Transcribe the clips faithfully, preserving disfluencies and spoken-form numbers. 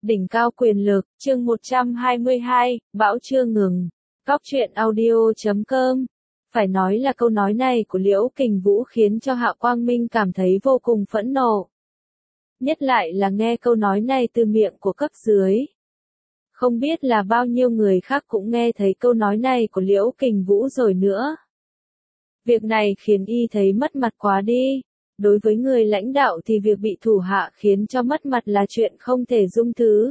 Đỉnh cao quyền lực, chương một trăm hai mươi hai, bão chưa ngừng. Góc truyện audio chấm com. Phải nói là câu nói này của Liễu Kình Vũ khiến cho Hạ Quang Minh cảm thấy vô cùng phẫn nộ. Nhất lại là nghe câu nói này từ miệng của cấp dưới. Không biết là bao nhiêu người khác cũng nghe thấy câu nói này của Liễu Kình Vũ rồi nữa. Việc này khiến y thấy mất mặt quá đi. Đối với người lãnh đạo thì việc bị thủ hạ khiến cho mất mặt là chuyện không thể dung thứ.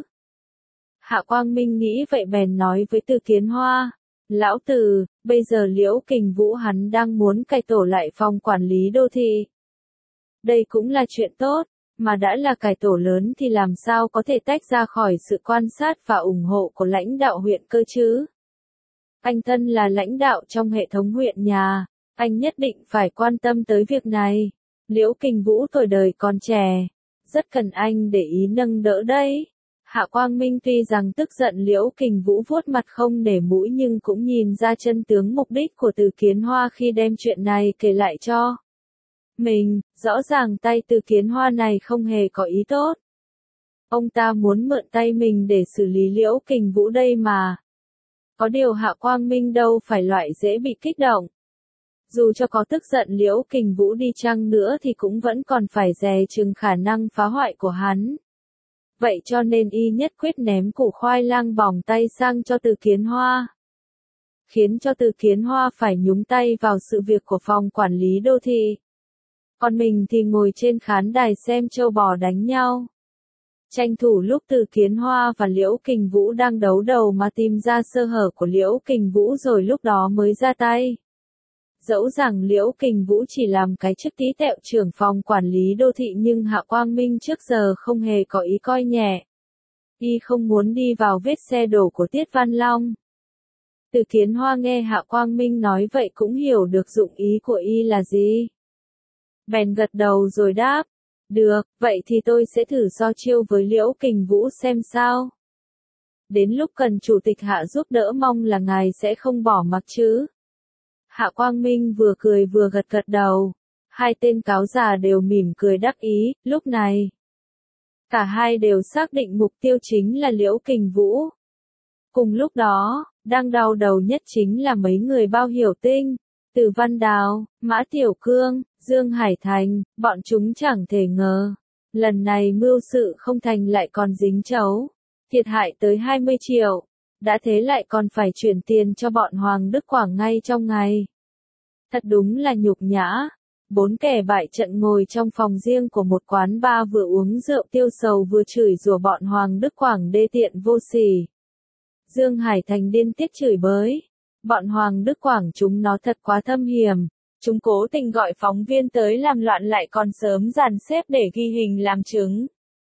Hạ Quang Minh nghĩ vậy bèn nói với Từ Kiến Hoa. Lão Từ, bây giờ Liễu Kình Vũ hắn đang muốn cải tổ lại phòng quản lý đô thị. Đây cũng là chuyện tốt, mà đã là cải tổ lớn thì làm sao có thể tách ra khỏi sự quan sát và ủng hộ của lãnh đạo huyện cơ chứ? Anh thân là lãnh đạo trong hệ thống huyện nhà, anh nhất định phải quan tâm tới việc này. Liễu Kình Vũ tuổi đời còn trẻ, rất cần anh để ý nâng đỡ đấy. Hạ Quang Minh tuy rằng tức giận Liễu Kình Vũ vuốt mặt không nể mũi nhưng cũng nhìn ra chân tướng mục đích của Từ Kiến Hoa khi đem chuyện này kể lại cho mình. Rõ ràng tay Từ Kiến Hoa này không hề có ý tốt. Ông ta muốn mượn tay mình để xử lý Liễu Kình Vũ đây mà. Có điều Hạ Quang Minh đâu phải loại dễ bị kích động. Dù cho có tức giận Liễu Kình Vũ đi chăng nữa thì cũng vẫn còn phải dè chừng khả năng phá hoại của hắn. Vậy cho nên y nhất quyết ném củ khoai lang bỏng tay sang cho Từ Kiến Hoa. Khiến cho Từ Kiến Hoa phải nhúng tay vào sự việc của phòng quản lý đô thị. Còn mình thì ngồi trên khán đài xem trâu bò đánh nhau. Tranh thủ lúc Từ Kiến Hoa và Liễu Kình Vũ đang đấu đầu mà tìm ra sơ hở của Liễu Kình Vũ rồi lúc đó mới ra tay. Dẫu rằng Liễu Kình Vũ chỉ làm cái chức tí tẹo trưởng phòng quản lý đô thị nhưng Hạ Quang Minh trước giờ không hề có ý coi nhẹ. Y không muốn đi vào vết xe đổ của Tiết Văn Long. Từ Kiến Hoa nghe Hạ Quang Minh nói vậy cũng hiểu được dụng ý của y là gì. Bèn gật đầu rồi đáp. Được, vậy thì tôi sẽ thử so chiêu với Liễu Kình Vũ xem sao. Đến lúc cần chủ tịch Hạ giúp đỡ mong là ngài sẽ không bỏ mặc chứ. Hạ Quang Minh vừa cười vừa gật gật đầu. Hai tên cáo già đều mỉm cười đắc ý, lúc này. Cả hai đều xác định mục tiêu chính là Liễu Kình Vũ. Cùng lúc đó, đang đau đầu nhất chính là mấy người Bao Hiểu Tinh, Từ Văn Đào, Mã Tiểu Cương, Dương Hải Thành, bọn chúng chẳng thể ngờ. Lần này mưu sự không thành lại còn dính chấu. Thiệt hại tới hai mươi triệu. Đã thế lại còn phải chuyển tiền cho bọn Hoàng Đức Quảng ngay trong ngày. Thật đúng là nhục nhã. Bốn kẻ bại trận ngồi trong phòng riêng của một quán bar vừa uống rượu tiêu sầu vừa chửi rủa bọn Hoàng Đức Quảng đê tiện vô sỉ. Dương Hải Thành điên tiết chửi bới. Bọn Hoàng Đức Quảng chúng nó thật quá thâm hiểm. Chúng cố tình gọi phóng viên tới làm loạn lại còn sớm dàn xếp để ghi hình làm chứng.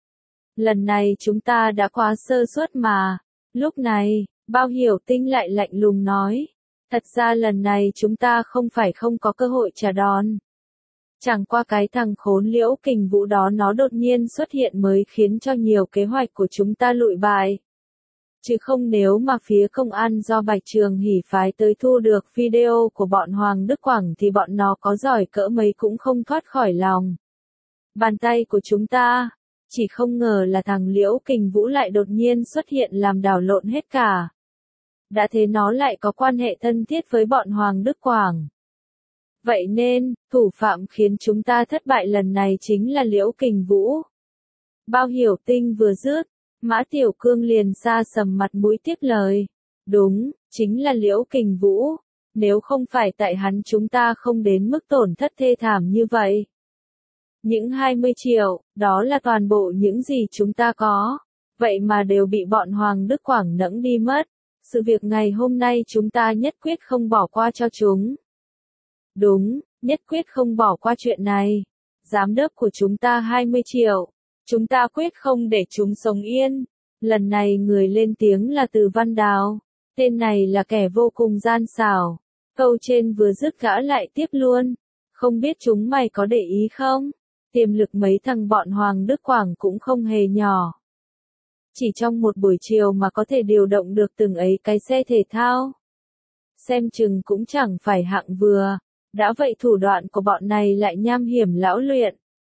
Lần này chúng ta đã quá sơ suất mà. Lúc này, Bao Hiểu Tinh lại lạnh lùng nói. Thật ra lần này chúng ta không phải không có cơ hội trả đòn. Chẳng qua cái thằng khốn Liễu Kình Vũ đó nó đột nhiên xuất hiện mới khiến cho nhiều kế hoạch của chúng ta lụi bại. Chứ không nếu mà phía công an do Bạch Trường Hỷ phái tới thu được video của bọn Hoàng Đức Quảng thì bọn nó có giỏi cỡ mấy cũng không thoát khỏi lòng bàn tay của chúng ta. Chỉ không ngờ là thằng Liễu Kình Vũ lại đột nhiên xuất hiện làm đảo lộn hết cả. Đã thế nó lại có quan hệ thân thiết với bọn Hoàng Đức Quảng. Vậy nên, thủ phạm khiến chúng ta thất bại lần này chính là Liễu Kình Vũ. Bao Hiểu Tinh vừa dứt, Mã Tiểu Cương liền xa sầm mặt mũi tiếp lời. Đúng, chính là Liễu Kình Vũ. Nếu không phải tại hắn chúng ta không đến mức tổn thất thê thảm như vậy. Những hai mươi triệu, đó là toàn bộ những gì chúng ta có. Vậy mà đều bị bọn Hoàng Đức Quảng nẫng đi mất. Sự việc ngày hôm nay chúng ta nhất quyết không bỏ qua cho chúng. Đúng, nhất quyết không bỏ qua chuyện này. Giám đốc của chúng ta hai mươi triệu. Chúng ta quyết không để chúng sống yên. Lần này người lên tiếng là Từ Văn Đào. Tên này là kẻ vô cùng gian xảo. Câu trên vừa dứt gã lại tiếp luôn. Không biết chúng mày có để ý không? Tiềm lực mấy thằng bọn Hoàng Đức Quảng cũng không hề nhỏ. Chỉ trong một buổi chiều mà có thể điều động được từng ấy cái xe thể thao. Xem chừng cũng chẳng phải hạng vừa. Đã vậy thủ đoạn của bọn này lại nham hiểm lão luyện.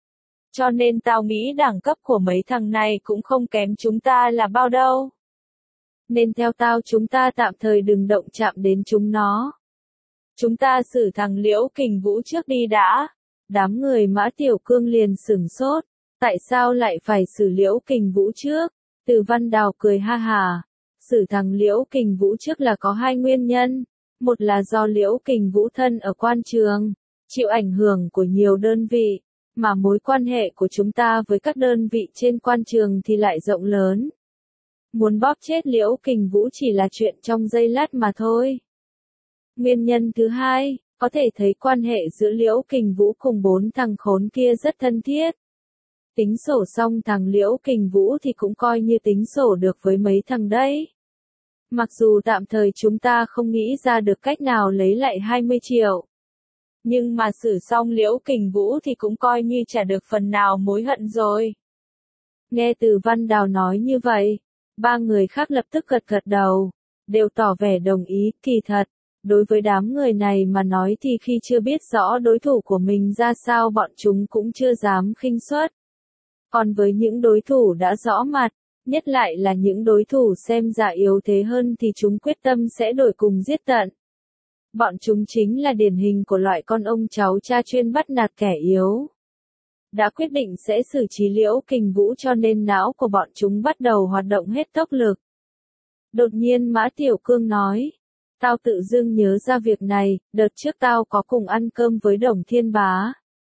Cho nên tao nghĩ đẳng cấp của mấy thằng này cũng không kém chúng ta là bao đâu. Nên theo tao chúng ta tạm thời đừng động chạm đến chúng nó. Chúng ta xử thằng Liễu Kình Vũ trước đi đã. Đám người Mã Tiểu Cương liền sửng sốt. Tại sao lại phải xử Liễu Kình Vũ trước? Từ Văn Đào cười ha hà. Xử thằng Liễu Kình Vũ trước là có hai nguyên nhân. Một là do Liễu Kình Vũ thân ở quan trường, chịu ảnh hưởng của nhiều đơn vị, mà mối quan hệ của chúng ta với các đơn vị trên quan trường thì lại rộng lớn. Muốn bóp chết Liễu Kình Vũ chỉ là chuyện trong giây lát mà thôi. Nguyên nhân thứ hai, có thể thấy quan hệ giữa Liễu Kình Vũ cùng bốn thằng khốn kia rất thân thiết. Tính sổ xong thằng Liễu Kình Vũ thì cũng coi như tính sổ được với mấy thằng đấy. Mặc dù tạm thời chúng ta không nghĩ ra được cách nào lấy lại hai mươi triệu. Nhưng mà xử xong Liễu Kình Vũ thì cũng coi như trả được phần nào mối hận rồi. Nghe Từ Văn Đào nói như vậy, ba người khác lập tức gật gật đầu, đều tỏ vẻ đồng ý. Kỳ thật, đối với đám người này mà nói thì khi chưa biết rõ đối thủ của mình ra sao bọn chúng cũng chưa dám khinh suất. Còn với những đối thủ đã rõ mặt, nhất lại là những đối thủ xem ra yếu thế hơn thì chúng quyết tâm sẽ đổi cùng giết tận. Bọn chúng chính là điển hình của loại con ông cháu cha chuyên bắt nạt kẻ yếu. Đã quyết định sẽ xử trí Liễu Kình Vũ cho nên não của bọn chúng bắt đầu hoạt động hết tốc lực. Đột nhiên Mã Tiểu Cương nói, tao tự dưng nhớ ra việc này, đợt trước tao có cùng ăn cơm với Đồng Thiên Bá.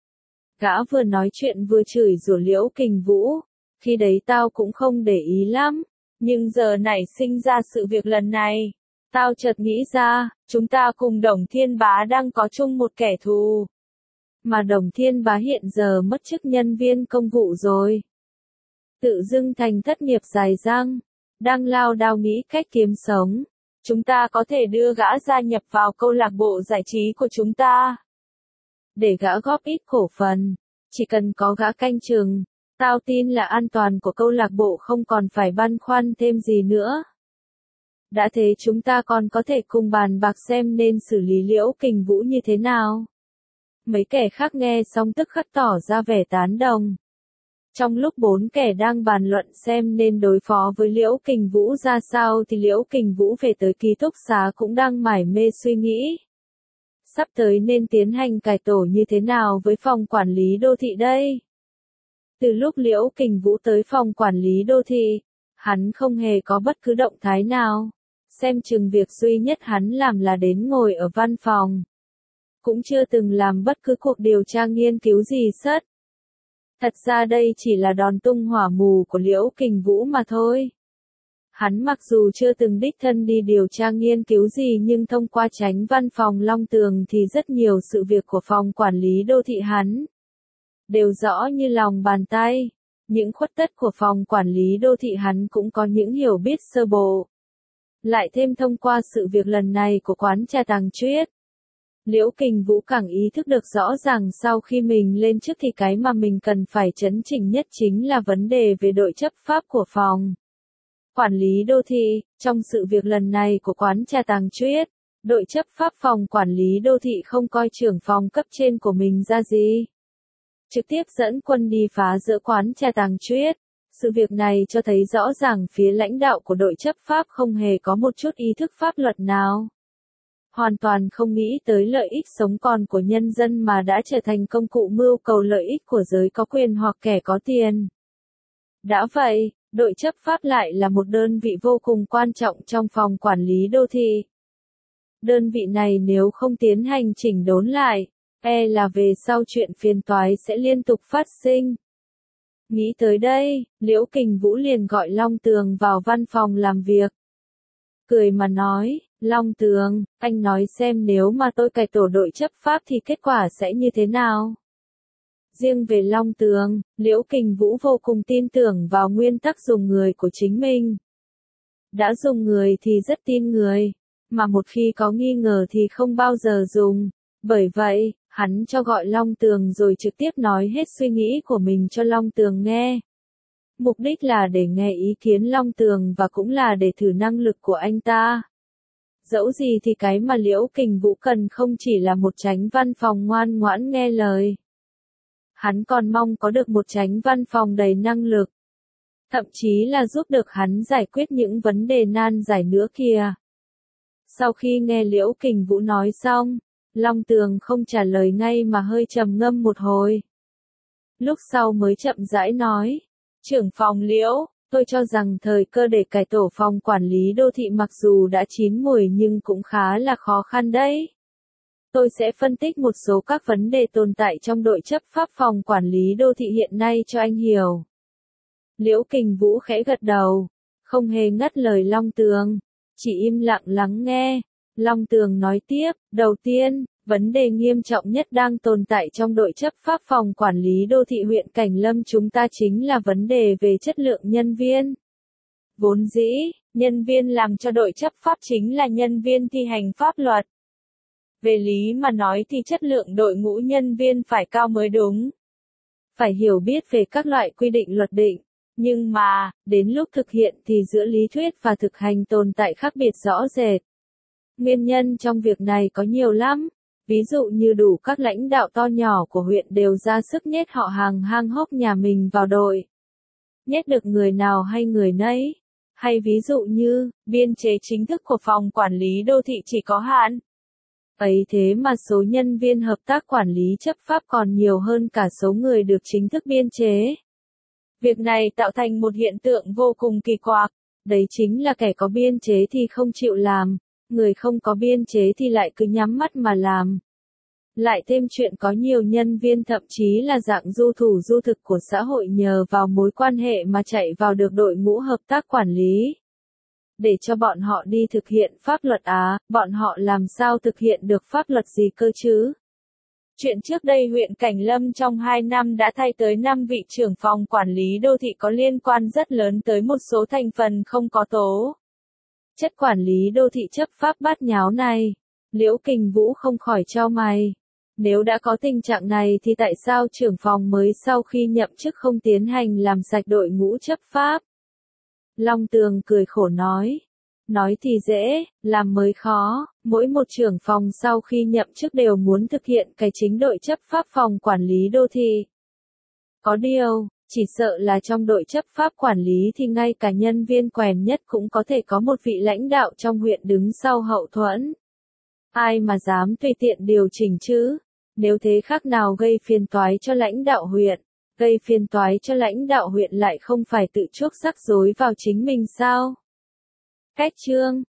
Gã vừa nói chuyện vừa chửi rủa Liễu Kình Vũ, khi đấy tao cũng không để ý lắm, nhưng giờ nảy sinh ra sự việc lần này. Tao chợt nghĩ ra, chúng ta cùng Đồng Thiên Bá đang có chung một kẻ thù. Mà Đồng Thiên Bá hiện giờ mất chức nhân viên công vụ rồi. Tự dưng thành thất nghiệp dài dang, đang lao đao nghĩ cách kiếm sống. Chúng ta có thể đưa gã gia nhập vào câu lạc bộ giải trí của chúng ta. Để gã góp ít cổ phần, chỉ cần có gã canh chừng, tao tin là an toàn của câu lạc bộ không còn phải băn khoăn thêm gì nữa. Đã thế chúng ta còn có thể cùng bàn bạc xem nên xử lý Liễu Kình Vũ như thế nào. Mấy kẻ khác nghe xong tức khắc tỏ ra vẻ tán đồng. Trong lúc bốn kẻ đang bàn luận xem nên đối phó với Liễu Kình Vũ ra sao thì Liễu Kình Vũ về tới ký túc xá cũng đang mải mê suy nghĩ. Sắp tới nên tiến hành cải tổ như thế nào với phòng quản lý đô thị đây? Từ lúc Liễu Kình Vũ tới phòng quản lý đô thị, hắn không hề có bất cứ động thái nào. Xem chừng việc duy nhất hắn làm là đến ngồi ở văn phòng. Cũng chưa từng làm bất cứ cuộc điều tra nghiên cứu gì sất. Thật ra đây chỉ là đòn tung hỏa mù của Liễu Kình Vũ mà thôi. Hắn mặc dù chưa từng đích thân đi điều tra nghiên cứu gì nhưng thông qua chánh văn phòng Long Tường thì rất nhiều sự việc của phòng quản lý đô thị hắn đều rõ như lòng bàn tay. Những khuất tất của phòng quản lý đô thị hắn cũng có những hiểu biết sơ bộ. Lại thêm thông qua sự việc lần này của quán trà Tàng Chuyết, Liễu Kình Vũ càng ý thức được rõ ràng sau khi mình lên chức thì cái mà mình cần phải chấn chỉnh nhất chính là vấn đề về đội chấp pháp của phòng quản lý đô thị. Trong sự việc lần này của quán trà Tàng Chuyết, đội chấp pháp phòng quản lý đô thị không coi trưởng phòng cấp trên của mình ra gì. Trực tiếp dẫn quân đi phá giữa quán trà Tàng Chuyết. Sự việc này cho thấy rõ ràng phía lãnh đạo của đội chấp pháp không hề có một chút ý thức pháp luật nào. Hoàn toàn không nghĩ tới lợi ích sống còn của nhân dân mà đã trở thành công cụ mưu cầu lợi ích của giới có quyền hoặc kẻ có tiền. Đã vậy, đội chấp pháp lại là một đơn vị vô cùng quan trọng trong phòng quản lý đô thị. Đơn vị này nếu không tiến hành chỉnh đốn lại, e là về sau chuyện phiền toái sẽ liên tục phát sinh. Nghĩ tới đây, Liễu Kình Vũ liền gọi Long Tường vào văn phòng làm việc. Cười mà nói, Long Tường, anh nói xem nếu mà tôi cải tổ đội chấp pháp thì kết quả sẽ như thế nào? Riêng về Long Tường, Liễu Kình Vũ vô cùng tin tưởng vào nguyên tắc dùng người của chính mình. Đã dùng người thì rất tin người, mà một khi có nghi ngờ thì không bao giờ dùng. Bởi vậy, hắn cho gọi Long Tường rồi trực tiếp nói hết suy nghĩ của mình cho Long Tường nghe. Mục đích là để nghe ý kiến Long Tường và cũng là để thử năng lực của anh ta. Dẫu gì thì cái mà Liễu Kình Vũ cần không chỉ là một chánh văn phòng ngoan ngoãn nghe lời. Hắn còn mong có được một chánh văn phòng đầy năng lực. Thậm chí là giúp được hắn giải quyết những vấn đề nan giải nữa kìa. Sau khi nghe Liễu Kình Vũ nói xong, Long Tường không trả lời ngay mà hơi trầm ngâm một hồi. Lúc sau mới chậm rãi nói, trưởng phòng Liễu, tôi cho rằng thời cơ để cải tổ phòng quản lý đô thị mặc dù đã chín mùi nhưng cũng khá là khó khăn đấy. Tôi sẽ phân tích một số các vấn đề tồn tại trong đội chấp pháp phòng quản lý đô thị hiện nay cho anh hiểu. Liễu Kình Vũ khẽ gật đầu, không hề ngắt lời Long Tường, chỉ im lặng lắng nghe. Long Tường nói tiếp, đầu tiên, vấn đề nghiêm trọng nhất đang tồn tại trong đội chấp pháp phòng quản lý đô thị huyện Cảnh Lâm chúng ta chính là vấn đề về chất lượng nhân viên. Vốn dĩ, nhân viên làm cho đội chấp pháp chính là nhân viên thi hành pháp luật. Về lý mà nói thì chất lượng đội ngũ nhân viên phải cao mới đúng. Phải hiểu biết về các loại quy định luật định. Nhưng mà, đến lúc thực hiện thì giữa lý thuyết và thực hành tồn tại khác biệt rõ rệt. Nguyên nhân trong việc này có nhiều lắm. Ví dụ như đủ các lãnh đạo to nhỏ của huyện đều ra sức nhét họ hàng hang hốc nhà mình vào đội. Nhét được người nào hay người nấy. Hay ví dụ như, biên chế chính thức của phòng quản lý đô thị chỉ có hạn. Ấy thế mà số nhân viên hợp tác quản lý chấp pháp còn nhiều hơn cả số người được chính thức biên chế. Việc này tạo thành một hiện tượng vô cùng kỳ quặc, đấy chính là kẻ có biên chế thì không chịu làm, người không có biên chế thì lại cứ nhắm mắt mà làm. Lại thêm chuyện có nhiều nhân viên thậm chí là dạng du thủ du thực của xã hội nhờ vào mối quan hệ mà chạy vào được đội ngũ hợp tác quản lý. Để cho bọn họ đi thực hiện pháp luật á, bọn họ làm sao thực hiện được pháp luật gì cơ chứ? Chuyện trước đây huyện Cảnh Lâm trong hai năm đã thay tới năm vị trưởng phòng quản lý đô thị có liên quan rất lớn tới một số thành phần không có tố chất quản lý đô thị chấp pháp bát nháo này. Liễu Kình Vũ không khỏi chau mày. Nếu đã có tình trạng này thì tại sao trưởng phòng mới sau khi nhậm chức không tiến hành làm sạch đội ngũ chấp pháp? Long Tường cười khổ nói. Nói thì dễ, làm mới khó, mỗi một trưởng phòng sau khi nhậm chức đều muốn thực hiện cái chính đội chấp pháp phòng quản lý đô thị. Có điều, chỉ sợ là trong đội chấp pháp quản lý thì ngay cả nhân viên quèn nhất cũng có thể có một vị lãnh đạo trong huyện đứng sau hậu thuẫn. Ai mà dám tùy tiện điều chỉnh chứ? Nếu thế khác nào gây phiền toái cho lãnh đạo huyện, gây phiền toái cho lãnh đạo huyện lại không phải tự chuốc rắc rối vào chính mình sao? Cách chương